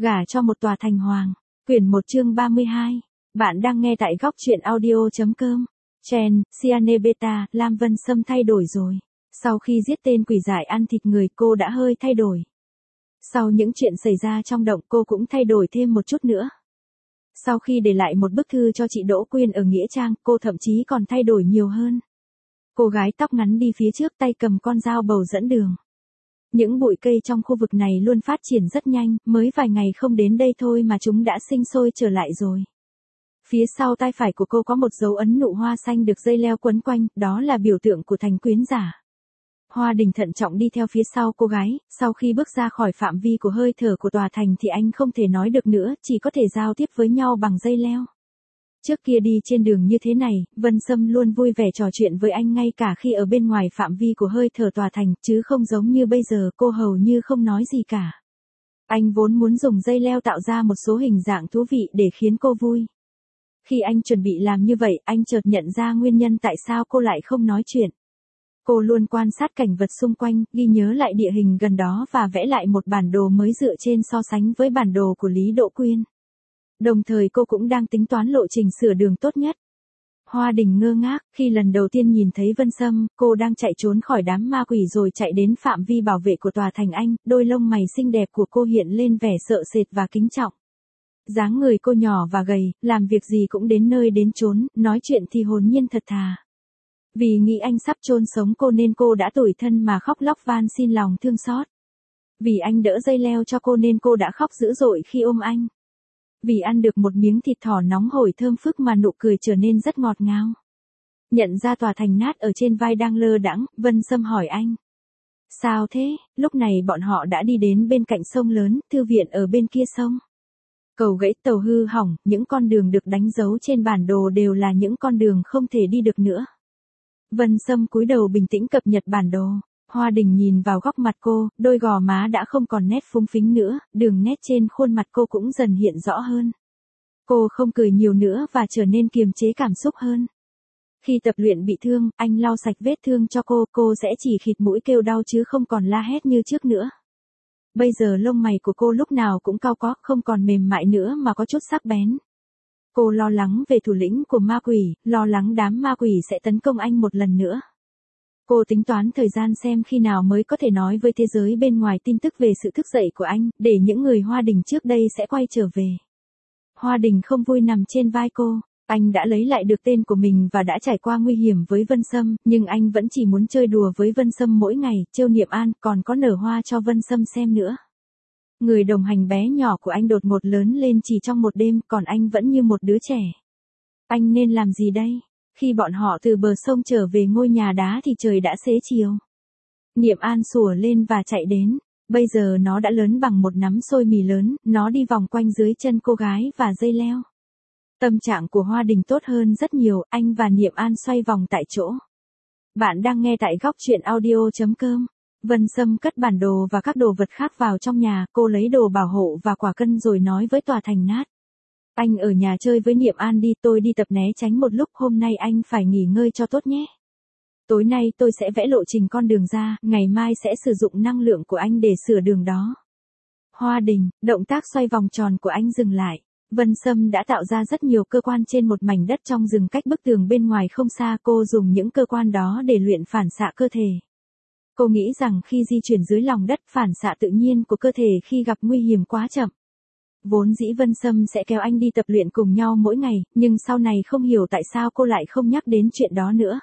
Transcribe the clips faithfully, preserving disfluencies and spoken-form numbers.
Gả cho một tòa thành hoàng. Quyển một chương ba mươi hai. Bạn đang nghe tại góc truyện audio.com. Chen, Cyanide Beta, Lam Vân Sâm thay đổi rồi. Sau khi giết tên quỷ dại ăn thịt người, cô đã hơi thay đổi. Sau những chuyện xảy ra trong động, cô cũng thay đổi thêm một chút nữa. Sau khi để lại một bức thư cho chị Đỗ Quyên ở Nghĩa Trang, cô thậm chí còn thay đổi nhiều hơn. Cô gái tóc ngắn đi phía trước, tay cầm con dao bầu dẫn đường. Những bụi cây trong khu vực này luôn phát triển rất nhanh, mới vài ngày không đến đây thôi mà chúng đã sinh sôi trở lại rồi. Phía sau tay phải của cô có một dấu ấn nụ hoa xanh được dây leo quấn quanh, đó là biểu tượng của thành quyến giả. Hoa Đình thận trọng đi theo phía sau cô gái, sau khi bước ra khỏi phạm vi của hơi thở của tòa thành thì anh không thể nói được nữa, chỉ có thể giao tiếp với nhau bằng dây leo. Trước kia đi trên đường như thế này, Vân Sâm luôn vui vẻ trò chuyện với anh ngay cả khi ở bên ngoài phạm vi của hơi thở tòa thành, chứ không giống như bây giờ cô hầu như không nói gì cả. Anh vốn muốn dùng dây leo tạo ra một số hình dạng thú vị để khiến cô vui. Khi anh chuẩn bị làm như vậy, anh chợt nhận ra nguyên nhân tại sao cô lại không nói chuyện. Cô luôn quan sát cảnh vật xung quanh, ghi nhớ lại địa hình gần đó và vẽ lại một bản đồ mới dựa trên so sánh với bản đồ của Lý Đỗ Quyên. Đồng thời cô cũng đang tính toán lộ trình sửa đường tốt nhất. Hoa Đình ngơ ngác, khi lần đầu tiên nhìn thấy Vân Sâm, cô đang chạy trốn khỏi đám ma quỷ rồi chạy đến phạm vi bảo vệ của tòa thành anh, đôi lông mày xinh đẹp của cô hiện lên vẻ sợ sệt và kính trọng. Dáng người cô nhỏ và gầy, làm việc gì cũng đến nơi đến chốn, nói chuyện thì hồn nhiên thật thà. Vì nghĩ anh sắp chôn sống cô nên cô đã tủi thân mà khóc lóc van xin lòng thương xót. Vì anh đỡ dây leo cho cô nên cô đã khóc dữ dội khi ôm anh. Vì ăn được một miếng thịt thỏ nóng hổi thơm phức mà nụ cười trở nên rất ngọt ngào. Nhận ra tòa thành nát ở trên vai đang lơ đãng, Vân Sâm hỏi anh. Sao thế? Lúc này bọn họ đã đi đến bên cạnh sông lớn, thư viện ở bên kia sông. Cầu gãy, tàu hư hỏng, những con đường được đánh dấu trên bản đồ đều là những con đường không thể đi được nữa. Vân Sâm cúi đầu bình tĩnh cập nhật bản đồ. Hoa Đình nhìn vào góc mặt cô, đôi gò má đã không còn nét phúng phính nữa, đường nét trên khuôn mặt cô cũng dần hiện rõ hơn. Cô không cười nhiều nữa và trở nên kiềm chế cảm xúc hơn. Khi tập luyện bị thương, anh lau sạch vết thương cho cô, cô sẽ chỉ khịt mũi kêu đau chứ không còn la hét như trước nữa. Bây giờ lông mày của cô lúc nào cũng cau có, không còn mềm mại nữa mà có chút sắc bén. Cô lo lắng về thủ lĩnh của ma quỷ, lo lắng đám ma quỷ sẽ tấn công anh một lần nữa. Cô tính toán thời gian xem khi nào mới có thể nói với thế giới bên ngoài tin tức về sự thức dậy của anh, để những người Hoa Đình trước đây sẽ quay trở về. Hoa Đình không vui nằm trên vai cô, anh đã lấy lại được tên của mình và đã trải qua nguy hiểm với Vân Sâm, nhưng anh vẫn chỉ muốn chơi đùa với Vân Sâm mỗi ngày, trêu Niệm An, còn có nở hoa cho Vân Sâm xem nữa. Người đồng hành bé nhỏ của anh đột ngột lớn lên chỉ trong một đêm, còn anh vẫn như một đứa trẻ. Anh nên làm gì đây? Khi bọn họ từ bờ sông trở về ngôi nhà đá thì trời đã xế chiều. Niệm An sủa lên và chạy đến. Bây giờ nó đã lớn bằng một nắm xôi mì lớn, nó đi vòng quanh dưới chân cô gái và dây leo. Tâm trạng của Hoa Đình tốt hơn rất nhiều, anh và Niệm An xoay vòng tại chỗ. Bạn đang nghe tại góc truyện audio.com. Vân Sâm cất bản đồ và các đồ vật khác vào trong nhà, cô lấy đồ bảo hộ và quả cân rồi nói với tòa thành nát. Anh ở nhà chơi với Niệm An đi, tôi đi tập né tránh một lúc, hôm nay anh phải nghỉ ngơi cho tốt nhé. Tối nay tôi sẽ vẽ lộ trình con đường ra, ngày mai sẽ sử dụng năng lượng của anh để sửa đường đó. Hoa Đình, động tác xoay vòng tròn của anh dừng lại. Vân Sâm đã tạo ra rất nhiều cơ quan trên một mảnh đất trong rừng cách bức tường bên ngoài không xa, cô dùng những cơ quan đó để luyện phản xạ cơ thể. Cô nghĩ rằng khi di chuyển dưới lòng đất, phản xạ tự nhiên của cơ thể khi gặp nguy hiểm quá chậm. Vốn dĩ Vân Sâm sẽ kéo anh đi tập luyện cùng nhau mỗi ngày, nhưng sau này không hiểu tại sao cô lại không nhắc đến chuyện đó nữa.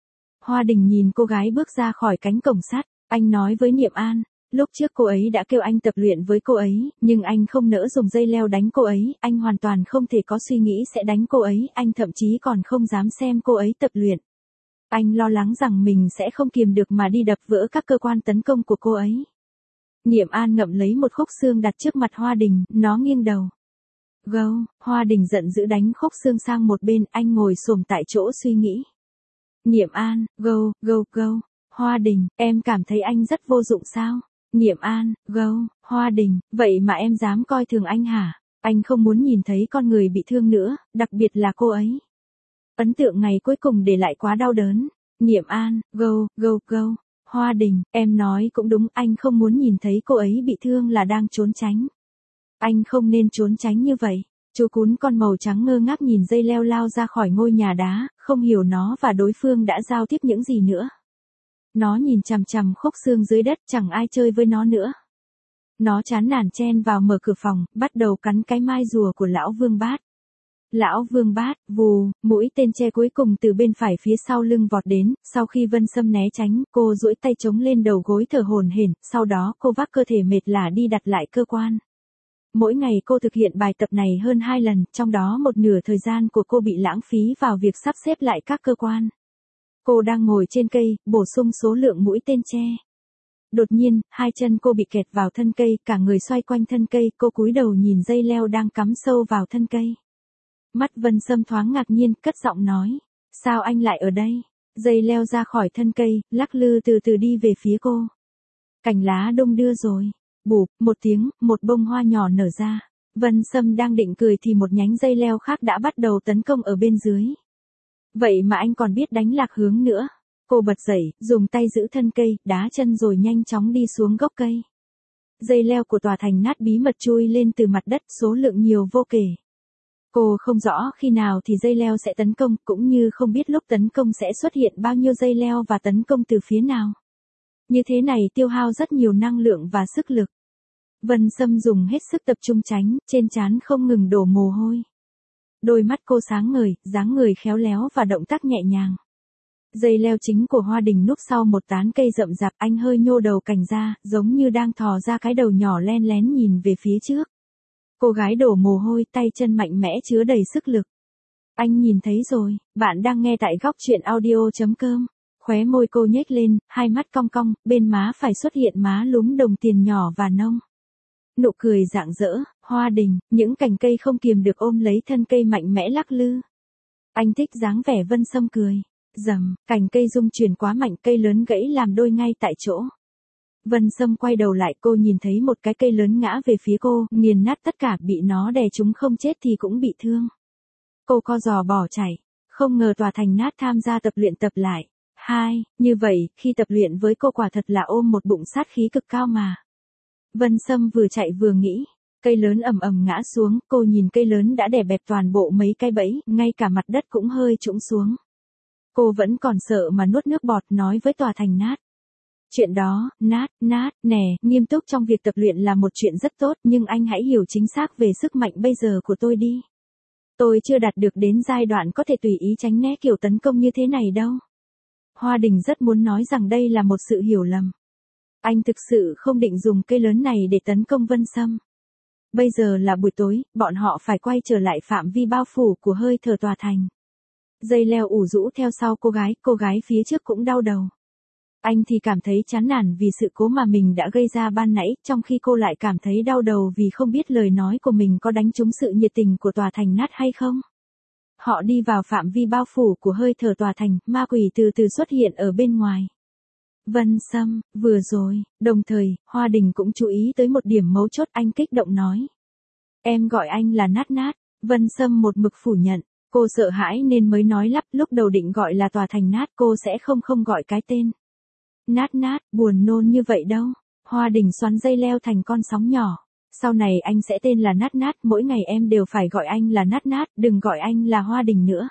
Hoa Đình nhìn cô gái bước ra khỏi cánh cổng sắt, anh nói với Niệm An, lúc trước cô ấy đã kêu anh tập luyện với cô ấy, nhưng anh không nỡ dùng dây leo đánh cô ấy, anh hoàn toàn không thể có suy nghĩ sẽ đánh cô ấy, anh thậm chí còn không dám xem cô ấy tập luyện. Anh lo lắng rằng mình sẽ không kiềm được mà đi đập vỡ các cơ quan tấn công của cô ấy. Niệm An ngậm lấy một khúc xương đặt trước mặt Hoa Đình, nó nghiêng đầu. Gâu, Hoa Đình giận dữ đánh khúc xương sang một bên, anh ngồi xổm tại chỗ suy nghĩ. Niệm An, gâu, gâu, gâu. Hoa Đình, em cảm thấy anh rất vô dụng sao? Niệm An, gâu, Hoa Đình, vậy mà em dám coi thường anh hả? Anh không muốn nhìn thấy con người bị thương nữa, đặc biệt là cô ấy. Ấn tượng ngày cuối cùng để lại quá đau đớn. Niệm An, gâu, gâu, gâu. Hoa Đình, em nói cũng đúng, anh không muốn nhìn thấy cô ấy bị thương là đang trốn tránh. Anh không nên trốn tránh như vậy. Chú cún con màu trắng ngơ ngác nhìn dây leo lao ra khỏi ngôi nhà đá, không hiểu nó và đối phương đã giao tiếp những gì nữa. Nó nhìn chằm chằm khúc xương dưới đất, chẳng ai chơi với nó nữa. Nó chán nản chen vào mở cửa phòng, bắt đầu cắn cái mai rùa của lão Vương Bát. Lão Vương Bát, vù, mũi tên tre cuối cùng từ bên phải phía sau lưng vọt đến, sau khi Vân Sâm né tránh, cô duỗi tay chống lên đầu gối thở hổn hển, sau đó cô vác cơ thể mệt lả đi đặt lại cơ quan. Mỗi ngày cô thực hiện bài tập này hơn hai lần, trong đó một nửa thời gian của cô bị lãng phí vào việc sắp xếp lại các cơ quan. Cô đang ngồi trên cây, bổ sung số lượng mũi tên tre. Đột nhiên, hai chân cô bị kẹt vào thân cây, cả người xoay quanh thân cây, cô cúi đầu nhìn dây leo đang cắm sâu vào thân cây. Mắt Vân Sâm thoáng ngạc nhiên, cất giọng nói. Sao anh lại ở đây? Dây leo ra khỏi thân cây, lắc lư từ từ đi về phía cô. Cành lá đung đưa rồi. Bụp, một tiếng, một bông hoa nhỏ nở ra. Vân Sâm đang định cười thì một nhánh dây leo khác đã bắt đầu tấn công ở bên dưới. Vậy mà anh còn biết đánh lạc hướng nữa. Cô bật dậy, dùng tay giữ thân cây, đá chân rồi nhanh chóng đi xuống gốc cây. Dây leo của tòa thành nát bí mật chui lên từ mặt đất, số lượng nhiều vô kể. Cô không rõ khi nào thì dây leo sẽ tấn công, cũng như không biết lúc tấn công sẽ xuất hiện bao nhiêu dây leo và tấn công từ phía nào. Như thế này tiêu hao rất nhiều năng lượng và sức lực. Vân Sâm dùng hết sức tập trung tránh, trên trán không ngừng đổ mồ hôi. Đôi mắt cô sáng ngời, dáng người khéo léo và động tác nhẹ nhàng. Dây leo chính của Hoa Đình núp sau một tán cây rậm rạp, anh hơi nhô đầu cành ra, giống như đang thò ra cái đầu nhỏ len lén nhìn về phía trước. Cô gái đổ mồ hôi, tay chân mạnh mẽ chứa đầy sức lực. Anh nhìn thấy rồi, bạn đang nghe tại góc truyện audio.com. Khóe môi cô nhếch lên, hai mắt cong cong, bên má phải xuất hiện má lúm đồng tiền nhỏ và nông. Nụ cười rạng rỡ, Hoa Đình, những cành cây không kiềm được ôm lấy thân cây mạnh mẽ lắc lư. Anh thích dáng vẻ Vân Sâm cười. Rầm, cành cây rung chuyển quá mạnh, cây lớn gãy làm đôi ngay tại chỗ. Vân Sâm quay đầu lại, cô nhìn thấy một cái cây lớn ngã về phía cô, nghiền nát tất cả, bị nó đè chúng không chết thì cũng bị thương. Cô co giò bỏ chạy, không ngờ tòa thành nát tham gia tập luyện tập lại. Hai, như vậy, khi tập luyện với cô quả thật là ôm một bụng sát khí cực cao mà. Vân Sâm vừa chạy vừa nghĩ, cây lớn ầm ầm ngã xuống, cô nhìn cây lớn đã đè bẹp toàn bộ mấy cái bẫy, ngay cả mặt đất cũng hơi trũng xuống. Cô vẫn còn sợ mà nuốt nước bọt, nói với tòa thành nát. Chuyện đó, nát, nát, nè, nghiêm túc trong việc tập luyện là một chuyện rất tốt, nhưng anh hãy hiểu chính xác về sức mạnh bây giờ của tôi đi. Tôi chưa đạt được đến giai đoạn có thể tùy ý tránh né kiểu tấn công như thế này đâu. Hoa Đình rất muốn nói rằng đây là một sự hiểu lầm. Anh thực sự không định dùng cây lớn này để tấn công Vân Sâm. Bây giờ là buổi tối, bọn họ phải quay trở lại phạm vi bao phủ của hơi thở tòa thành. Dây leo ủ rũ theo sau cô gái, cô gái phía trước cũng đau đầu. Anh thì cảm thấy chán nản vì sự cố mà mình đã gây ra ban nãy, trong khi cô lại cảm thấy đau đầu vì không biết lời nói của mình có đánh trúng sự nhiệt tình của tòa thành nát hay không. Họ đi vào phạm vi bao phủ của hơi thở tòa thành, ma quỷ từ từ xuất hiện ở bên ngoài. Vân Sâm, vừa rồi, đồng thời, Hoa Đình cũng chú ý tới một điểm mấu chốt, anh kích động nói. Em gọi anh là Nát Nát. Vân Sâm một mực phủ nhận. Cô sợ hãi nên mới nói lắp, lúc đầu định gọi là tòa thành nát, cô sẽ không không gọi cái tên. Nát Nát, buồn nôn như vậy đâu. Hoa Đình xoắn dây leo thành con sóng nhỏ. Sau này anh sẽ tên là Nát Nát, mỗi ngày em đều phải gọi anh là Nát Nát, đừng gọi anh là Hoa Đình nữa.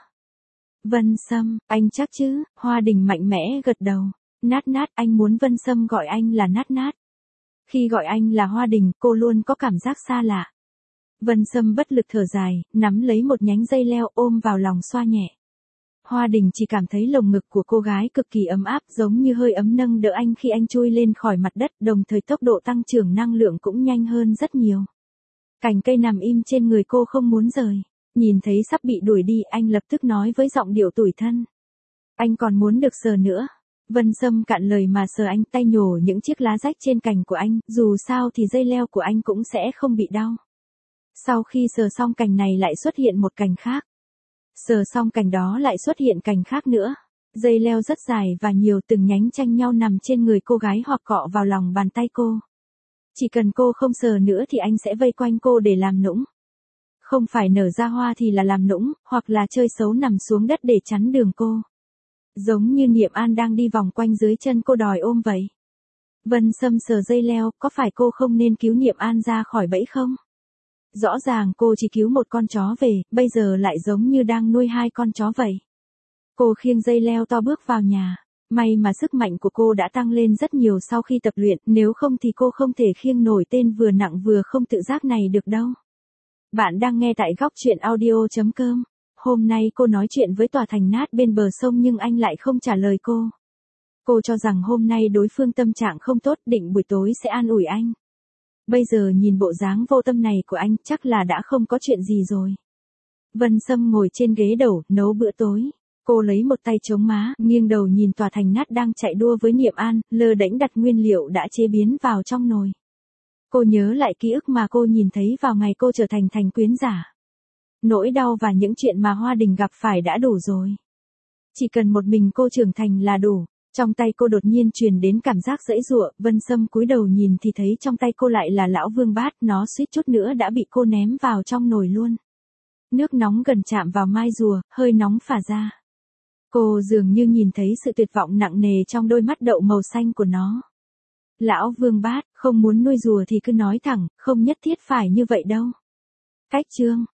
Vân Sâm, anh chắc chứ? Hoa Đình mạnh mẽ gật đầu. Nát Nát, anh muốn Vân Sâm gọi anh là Nát Nát. Khi gọi anh là Hoa Đình, cô luôn có cảm giác xa lạ. Vân Sâm bất lực thở dài, nắm lấy một nhánh dây leo ôm vào lòng xoa nhẹ. Hoa Đình chỉ cảm thấy lồng ngực của cô gái cực kỳ ấm áp, giống như hơi ấm nâng đỡ anh khi anh chui lên khỏi mặt đất, đồng thời tốc độ tăng trưởng năng lượng cũng nhanh hơn rất nhiều. Cành cây nằm im trên người cô không muốn rời. Nhìn thấy sắp bị đuổi đi, anh lập tức nói với giọng điệu tủi thân. Anh còn muốn được sờ nữa. Vân Sâm cạn lời mà sờ anh, tay nhổ những chiếc lá rách trên cành của anh, dù sao thì dây leo của anh cũng sẽ không bị đau. Sau khi sờ xong cành này lại xuất hiện một cành khác. Sờ xong cành đó lại xuất hiện cành khác nữa. Dây leo rất dài và nhiều, từng nhánh tranh nhau nằm trên người cô gái hoặc cọ vào lòng bàn tay cô. Chỉ cần cô không sờ nữa thì anh sẽ vây quanh cô để làm nũng. Không phải nở ra hoa thì là làm nũng, hoặc là chơi xấu nằm xuống đất để chắn đường cô. Giống như Niệm An đang đi vòng quanh dưới chân cô đòi ôm vậy. Vân Sâm sờ dây leo, có phải cô không nên cứu Niệm An ra khỏi bẫy không? Rõ ràng cô chỉ cứu một con chó về, bây giờ lại giống như đang nuôi hai con chó vậy. Cô khiêng dây leo to bước vào nhà. May mà sức mạnh của cô đã tăng lên rất nhiều sau khi tập luyện, nếu không thì cô không thể khiêng nổi tên vừa nặng vừa không tự giác này được đâu. Bạn đang nghe tại góc chuyện audio chấm com. Hôm nay cô nói chuyện với Tòa Thành nát bên bờ sông nhưng anh lại không trả lời cô. Cô cho rằng hôm nay đối phương tâm trạng không tốt, định buổi tối sẽ an ủi anh. Bây giờ nhìn bộ dáng vô tâm này của anh chắc là đã không có chuyện gì rồi. Vân Sâm ngồi trên ghế đầu, nấu bữa tối. Cô lấy một tay chống má, nghiêng đầu nhìn Tòa Thành nát đang chạy đua với Niệm An, lơ đễnh đặt nguyên liệu đã chế biến vào trong nồi. Cô nhớ lại ký ức mà cô nhìn thấy vào ngày cô trở thành thành quyến giả. Nỗi đau và những chuyện mà Hoa Đình gặp phải đã đủ rồi. Chỉ cần một mình cô trưởng thành là đủ. Trong tay cô đột nhiên truyền đến cảm giác giãy giụa, Vân Sâm cúi đầu nhìn thì thấy trong tay cô lại là lão vương bát, nó suýt chút nữa đã bị cô ném vào trong nồi luôn. Nước nóng gần chạm vào mai rùa, hơi nóng phả ra. Cô dường như nhìn thấy sự tuyệt vọng nặng nề trong đôi mắt đậu màu xanh của nó. Lão vương bát, không muốn nuôi rùa thì cứ nói thẳng, không nhất thiết phải như vậy đâu. Cách chương